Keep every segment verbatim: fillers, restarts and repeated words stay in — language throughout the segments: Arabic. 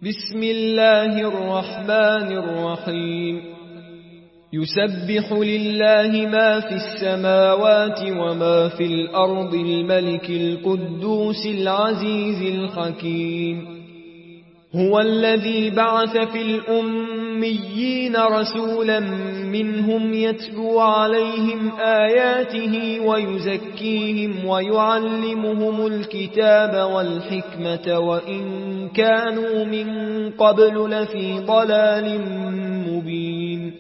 بسم الله الرحمن الرحيم يسبح لله ما في السماوات وما في الأرض الملك القدوس العزيز الحكيم هو الذي بعث في الأميين رسولا منهم يتلو عليهم آياته ويزكيهم ويعلمهم الكتاب والحكمة وإن كانوا من قبل لفي ضلال مبين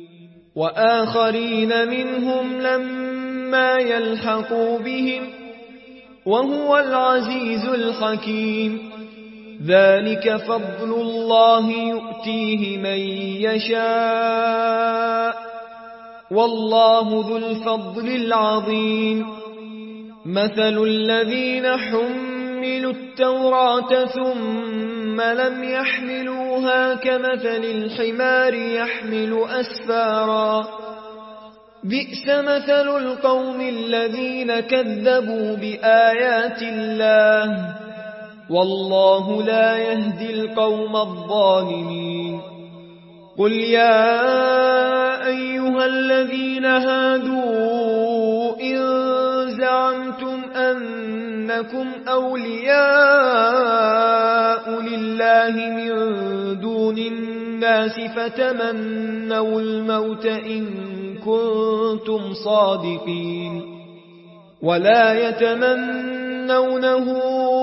وآخرين منهم لما يلحقوا بهم وهو العزيز الحكيم ذلك فضل الله يؤتيه من يشاء والله ذو الفضل العظيم مثل الذين حملوا التوراة ثم لم يحملوها كمثل الحمار يحمل أسفارا بئس مثل القوم الذين كذبوا بآيات الله والله لا يهدي القوم الظالمين قل يا أيها الذين هادوا إن زعمتم أنكم أولياء لله من دون الناس فتمنوا الموت إن كنتم صادقين ولا يتمنونه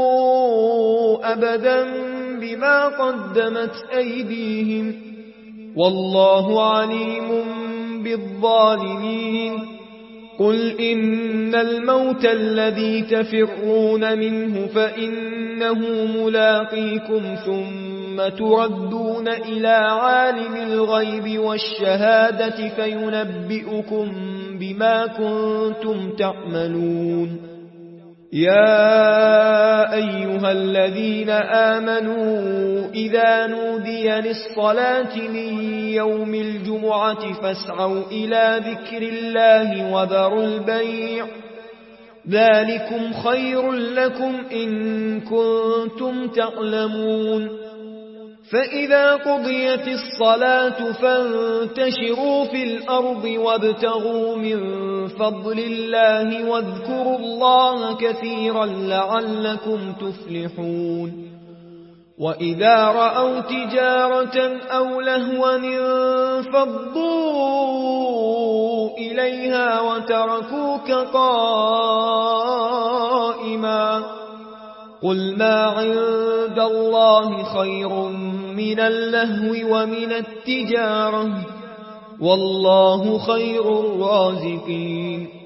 أبدا بما قدمت أيديهم والله عليم بالظالمين قل إن الموت الذي تفرون منه فإنه ملاقيكم ثم تردون إلى عالم الغيب والشهادة فينبئكم بما كنتم تعملون يا أيها الذين آمنوا إذا نودي للصلاة من يوم الجمعة فاسعوا إلى ذكر الله وذروا البيع ذلكم خير لكم إن كنتم تعلمون فإذا قضيت الصلاة فانتشروا في الأرض وابتغوا من فضل الله واذكروا الله كثيرا لعلكم تفلحون وإذا رأوا تجارة أو لهوا انفضوا إليها وتركوك قائما قل ما عند الله خير من اللهو ومن التجارة والله خير الرازقين